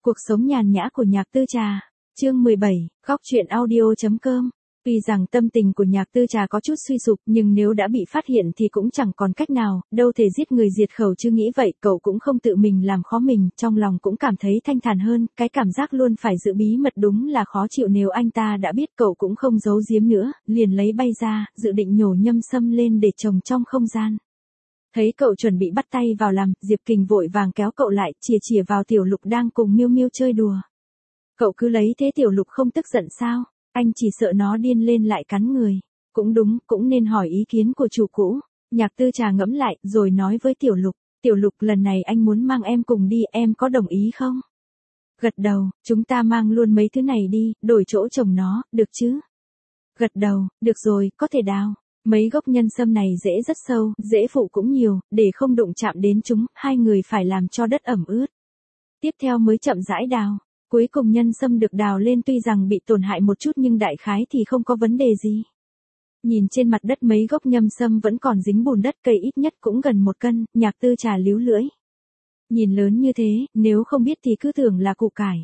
Cuộc sống nhàn nhã của Nhạc Tư Trà. Chương 17, góc truyện audio.com. Tuy rằng tâm tình của Nhạc Tư Trà có chút suy sụp, nhưng nếu đã bị phát hiện thì cũng chẳng còn cách nào, đâu thể giết người diệt khẩu chứ nghĩ vậy, cậu cũng không tự mình làm khó mình, trong lòng cũng cảm thấy thanh thản hơn, cái cảm giác luôn phải giữ bí mật đúng là khó chịu, nếu anh ta đã biết cậu cũng không giấu giếm nữa, liền lấy bay ra, dự định nhổ nhâm sâm lên để trồng trong không gian. Thấy cậu chuẩn bị bắt tay vào làm, Diệp Kình vội vàng kéo cậu lại, chìa vào Tiểu Lục đang cùng Miêu Miêu chơi đùa. Cậu cứ lấy thế Tiểu Lục không tức giận sao? Anh chỉ sợ nó điên lên lại cắn người. Cũng đúng, cũng nên hỏi ý kiến của chủ cũ. Nhạc Tư Trà ngẫm lại, rồi nói với Tiểu Lục, Tiểu Lục lần này anh muốn mang em cùng đi, em có đồng ý không? Gật đầu, chúng ta mang luôn mấy thứ này đi, đổi chỗ trồng nó, được chứ? Gật đầu, được rồi, có thể đào. Mấy gốc nhân sâm này rễ rất sâu, rễ phụ cũng nhiều, để không đụng chạm đến chúng, hai người phải làm cho đất ẩm ướt. Tiếp theo mới chậm rãi đào. Cuối cùng nhân sâm được đào lên, tuy rằng bị tổn hại một chút nhưng đại khái thì không có vấn đề gì. Nhìn trên mặt đất mấy gốc nhâm sâm vẫn còn dính bùn đất, cây ít nhất cũng gần 1 cân, Nhạc Tư Trà líu lưỡi. Nhìn lớn như thế, nếu không biết thì cứ tưởng là củ cải.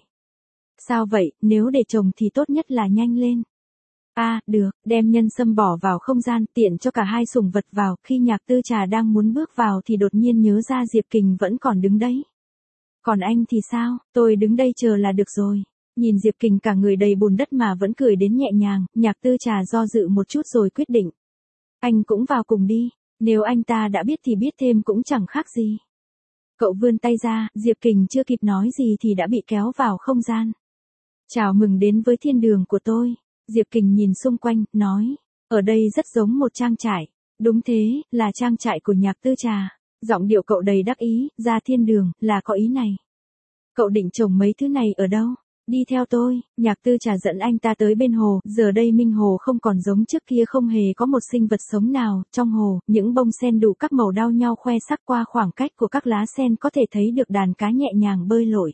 Sao vậy, nếu để trồng thì tốt nhất là nhanh lên. Được, đem nhân sâm bỏ vào không gian, tiện cho cả hai sủng vật vào, khi Nhạc Tư Trà đang muốn bước vào thì đột nhiên nhớ ra Diệp Kình vẫn còn đứng đấy. Còn anh thì sao, tôi đứng đây chờ là được rồi. Nhìn Diệp Kình cả người đầy bùn đất mà vẫn cười đến nhẹ nhàng, Nhạc Tư Trà do dự một chút rồi quyết định. Anh cũng vào cùng đi, nếu anh ta đã biết thì biết thêm cũng chẳng khác gì. Cậu vươn tay ra, Diệp Kình chưa kịp nói gì thì đã bị kéo vào không gian. Chào mừng đến với thiên đường của tôi. Diệp Kình nhìn xung quanh, nói, ở đây rất giống một trang trại. Đúng thế, là trang trại của Nhạc Tư Trà. Giọng điệu cậu đầy đắc ý, ra thiên đường, là có ý này. Cậu định trồng mấy thứ này ở đâu? Đi theo tôi, Nhạc Tư Trà dẫn anh ta tới bên hồ, giờ đây Minh Hồ không còn giống trước kia, không hề có một sinh vật sống nào, trong hồ, những bông sen đủ các màu đao nhau khoe sắc, qua khoảng cách của các lá sen có thể thấy được đàn cá nhẹ nhàng bơi lội.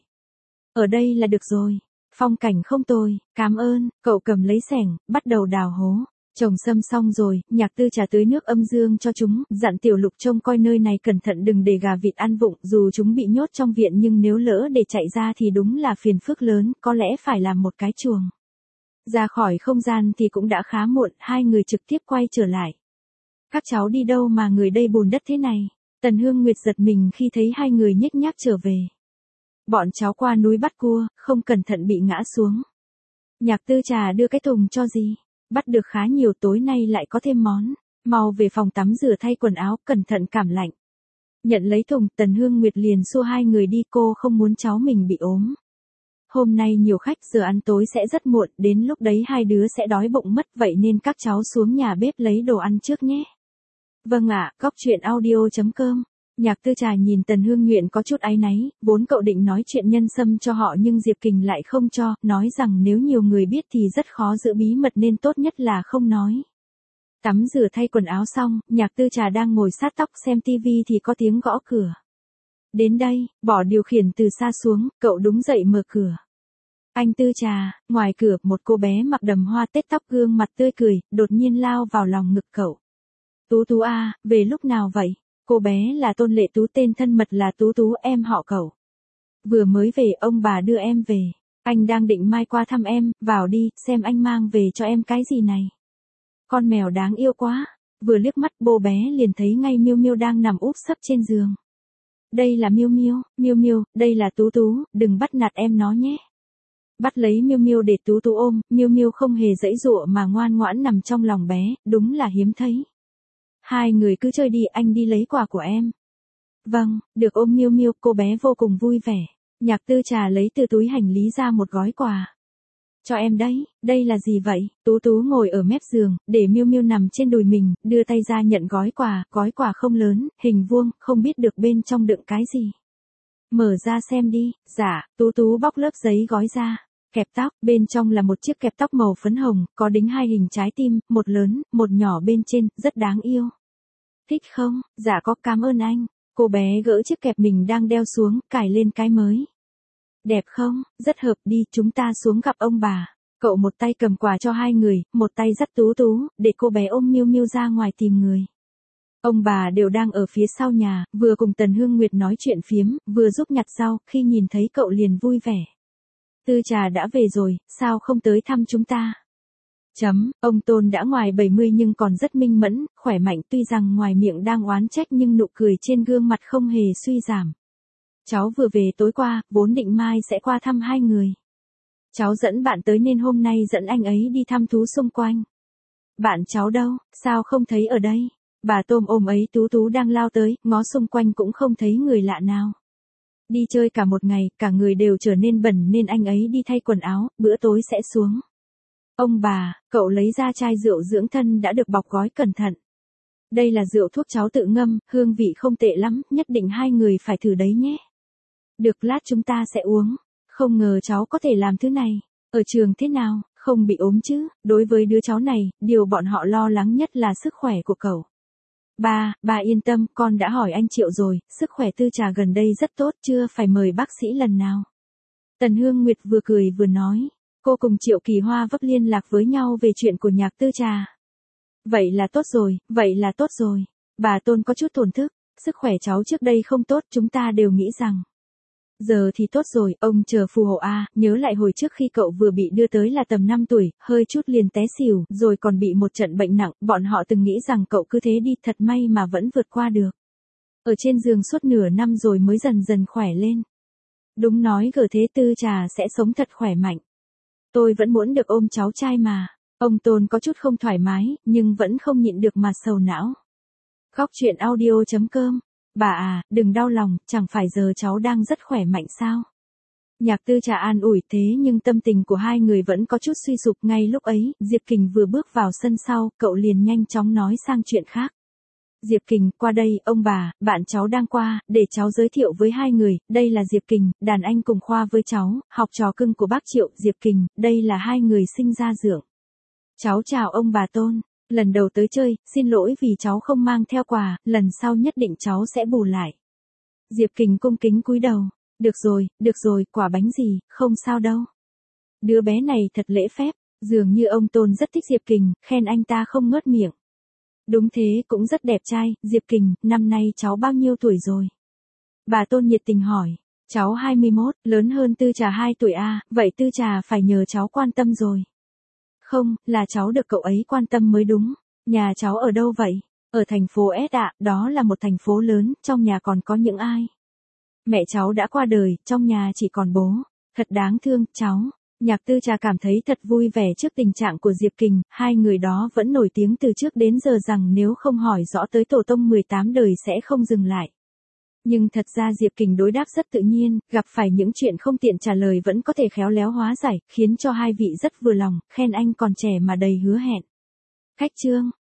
Ở đây là được rồi. Phong cảnh không tồi, cảm ơn, cậu cầm lấy xẻng, bắt đầu đào hố. Trồng sâm xong rồi, Nhạc Tư Trà tưới nước âm dương cho chúng, dặn Tiểu Lục trông coi nơi này cẩn thận đừng để gà vịt ăn vụng, dù chúng bị nhốt trong viện nhưng nếu lỡ để chạy ra thì đúng là phiền phức lớn, có lẽ phải làm một cái chuồng. Ra khỏi không gian thì cũng đã khá muộn, hai người trực tiếp quay trở lại. Các cháu đi đâu mà người đây bùn đất thế này? Tần Hương Nguyệt giật mình khi thấy hai người nhếch nhác trở về. Bọn cháu qua núi bắt cua, không cẩn thận bị ngã xuống. Nhạc Tư Trà đưa cái thùng cho gì? Bắt được khá nhiều, tối nay lại có thêm món. Mau về phòng tắm rửa thay quần áo, cẩn thận cảm lạnh. Nhận lấy thùng, Tần Hương Nguyệt liền xua hai người đi, cô không muốn cháu mình bị ốm. Hôm nay nhiều khách, giờ ăn tối sẽ rất muộn, đến lúc đấy hai đứa sẽ đói bụng mất, vậy nên các cháu xuống nhà bếp lấy đồ ăn trước nhé. Vâng ạ, góc truyện audio.com. Nhạc Tư Trà nhìn Tần Hương Nguyện có chút áy náy, vốn cậu định nói chuyện nhân sâm cho họ nhưng Diệp Kình lại không cho, nói rằng nếu nhiều người biết thì rất khó giữ bí mật nên tốt nhất là không nói. Tắm rửa thay quần áo xong, Nhạc Tư Trà đang ngồi sát tóc xem tivi thì có tiếng gõ cửa. Đến đây, bỏ điều khiển từ xa xuống, cậu đúng dậy mở cửa. Anh Tư Trà, ngoài cửa một cô bé mặc đầm hoa tết, tóc gương mặt tươi cười, đột nhiên lao vào lòng ngực cậu. Tú Tú à, về lúc nào vậy? Cô bé là Tôn Lệ Tú, tên thân mật là Tú Tú, em họ cậu. Vừa mới về, ông bà đưa em về. Anh đang định mai qua thăm em, vào đi, xem anh mang về cho em cái gì này. Con mèo đáng yêu quá. Vừa liếc mắt cô bé liền thấy ngay Miêu Miêu đang nằm úp sấp trên giường. Đây là Miêu Miêu, Miêu Miêu, đây là Tú Tú, đừng bắt nạt em nó nhé. Bắt lấy Miêu Miêu để Tú Tú ôm, Miêu Miêu không hề giãy giụa mà ngoan ngoãn nằm trong lòng bé, đúng là hiếm thấy. Hai người cứ chơi đi, anh đi lấy quà của em. Vâng, được ôm Miêu Miêu, cô bé vô cùng vui vẻ. Nhạc Tư Trà lấy từ túi hành lý ra một gói quà. Cho em đấy, đây là gì vậy? Tú Tú ngồi ở mép giường, để Miêu Miêu nằm trên đùi mình, đưa tay ra nhận gói quà không lớn, hình vuông, không biết được bên trong đựng cái gì. Mở ra xem đi, dạ, Tú Tú bóc lớp giấy gói ra. Kẹp tóc, bên trong là một chiếc kẹp tóc màu phấn hồng, có đính 2 hình trái tim, một lớn, một nhỏ bên trên, rất đáng yêu. Thích không? Dạ có, cảm ơn anh. Cô bé gỡ chiếc kẹp mình đang đeo xuống, cài lên cái mới. Đẹp không? Rất hợp, đi, chúng ta xuống gặp ông bà. Cậu một tay cầm quà cho hai người, một tay dắt Tú Tú, để cô bé ôm Miêu Miêu ra ngoài tìm người. Ông bà đều đang ở phía sau nhà, vừa cùng Tần Hương Nguyệt nói chuyện phiếm, vừa giúp nhặt rau, khi nhìn thấy cậu liền vui vẻ. Tư Trà đã về rồi, sao không tới thăm chúng ta? Ông Tôn đã ngoài 70 nhưng còn rất minh mẫn, khỏe mạnh, tuy rằng ngoài miệng đang oán trách nhưng nụ cười trên gương mặt không hề suy giảm. Cháu vừa về tối qua, vốn định mai sẽ qua thăm hai người. Cháu dẫn bạn tới nên hôm nay dẫn anh ấy đi thăm thú xung quanh. Bạn cháu đâu, sao không thấy ở đây? Bà Tôm ôm ấy Tú Tú đang lao tới, ngó xung quanh cũng không thấy người lạ nào. Đi chơi cả một ngày, cả người đều trở nên bẩn nên anh ấy đi thay quần áo, bữa tối sẽ xuống. Ông bà, cậu lấy ra chai rượu dưỡng thân đã được bọc gói cẩn thận. Đây là rượu thuốc cháu tự ngâm, hương vị không tệ lắm, nhất định hai người phải thử đấy nhé. Được, lát chúng ta sẽ uống. Không ngờ cháu có thể làm thứ này. Ở trường thế nào, không bị ốm chứ? Đối với đứa cháu này, điều bọn họ lo lắng nhất là sức khỏe của cậu. Bà yên tâm, con đã hỏi anh Triệu rồi, sức khỏe Tư Trà gần đây rất tốt, chưa phải mời bác sĩ lần nào. Tần Hương Nguyệt vừa cười vừa nói. Cô cùng Triệu Kỳ Hoa vấp liên lạc với nhau về chuyện của nhạc Tư Trà. Vậy là tốt rồi. Bà Tôn có chút thổn thức, sức khỏe cháu trước đây không tốt, chúng ta đều nghĩ rằng. Giờ thì tốt rồi, ông chờ phù hộ a. Nhớ lại hồi trước khi cậu vừa bị đưa tới là tầm 5 tuổi, hơi chút liền té xỉu, rồi còn bị một trận bệnh nặng, bọn họ từng nghĩ rằng cậu cứ thế đi, thật may mà vẫn vượt qua được. Ở trên giường suốt nửa năm rồi mới dần dần khỏe lên. Đúng nói gở thế Tư Trà sẽ sống thật khỏe mạnh. Tôi vẫn muốn được ôm cháu trai mà. Ông Tôn có chút không thoải mái, nhưng vẫn không nhịn được mà sầu não. Góc chuyện audio.com. Bà à, đừng đau lòng, chẳng phải giờ cháu đang rất khỏe mạnh sao? Nhạc Tư Trà an ủi thế nhưng tâm tình của hai người vẫn có chút suy sụp. Ngay lúc ấy, Diệp Kình vừa bước vào sân sau, cậu liền nhanh chóng nói sang chuyện khác. Diệp Kình, qua đây, ông bà, bạn cháu đang qua, để cháu giới thiệu với hai người, đây là Diệp Kình, đàn anh cùng khoa với cháu, học trò cưng của bác Triệu. Diệp Kình, đây là hai người sinh ra dượng. Cháu chào ông bà Tôn, lần đầu tới chơi, xin lỗi vì cháu không mang theo quà, lần sau nhất định cháu sẽ bù lại. Diệp Kình cung kính cúi đầu, được rồi, quả bánh gì, không sao đâu. Đứa bé này thật lễ phép, dường như ông Tôn rất thích Diệp Kình, khen anh ta không ngớt miệng. Đúng thế, cũng rất đẹp trai. Diệp Kình, năm nay cháu bao nhiêu tuổi rồi? Bà Tôn nhiệt tình hỏi. Cháu 21, lớn hơn Tư Trà 2 tuổi à, vậy Tư Trà phải nhờ cháu quan tâm rồi. Không, là cháu được cậu ấy quan tâm mới đúng. Nhà cháu ở đâu vậy? Ở thành phố S ạ, đó là một thành phố lớn, trong nhà còn có những ai? Mẹ cháu đã qua đời, trong nhà chỉ còn bố. Thật đáng thương, cháu. Nhạc Tư Trà cảm thấy thật vui vẻ trước tình trạng của Diệp Kình, hai người đó vẫn nổi tiếng từ trước đến giờ rằng nếu không hỏi rõ tới tổ tông 18 đời sẽ không dừng lại. Nhưng thật ra Diệp Kình đối đáp rất tự nhiên, gặp phải những chuyện không tiện trả lời vẫn có thể khéo léo hóa giải, khiến cho hai vị rất vừa lòng, khen anh còn trẻ mà đầy hứa hẹn. Khách trương.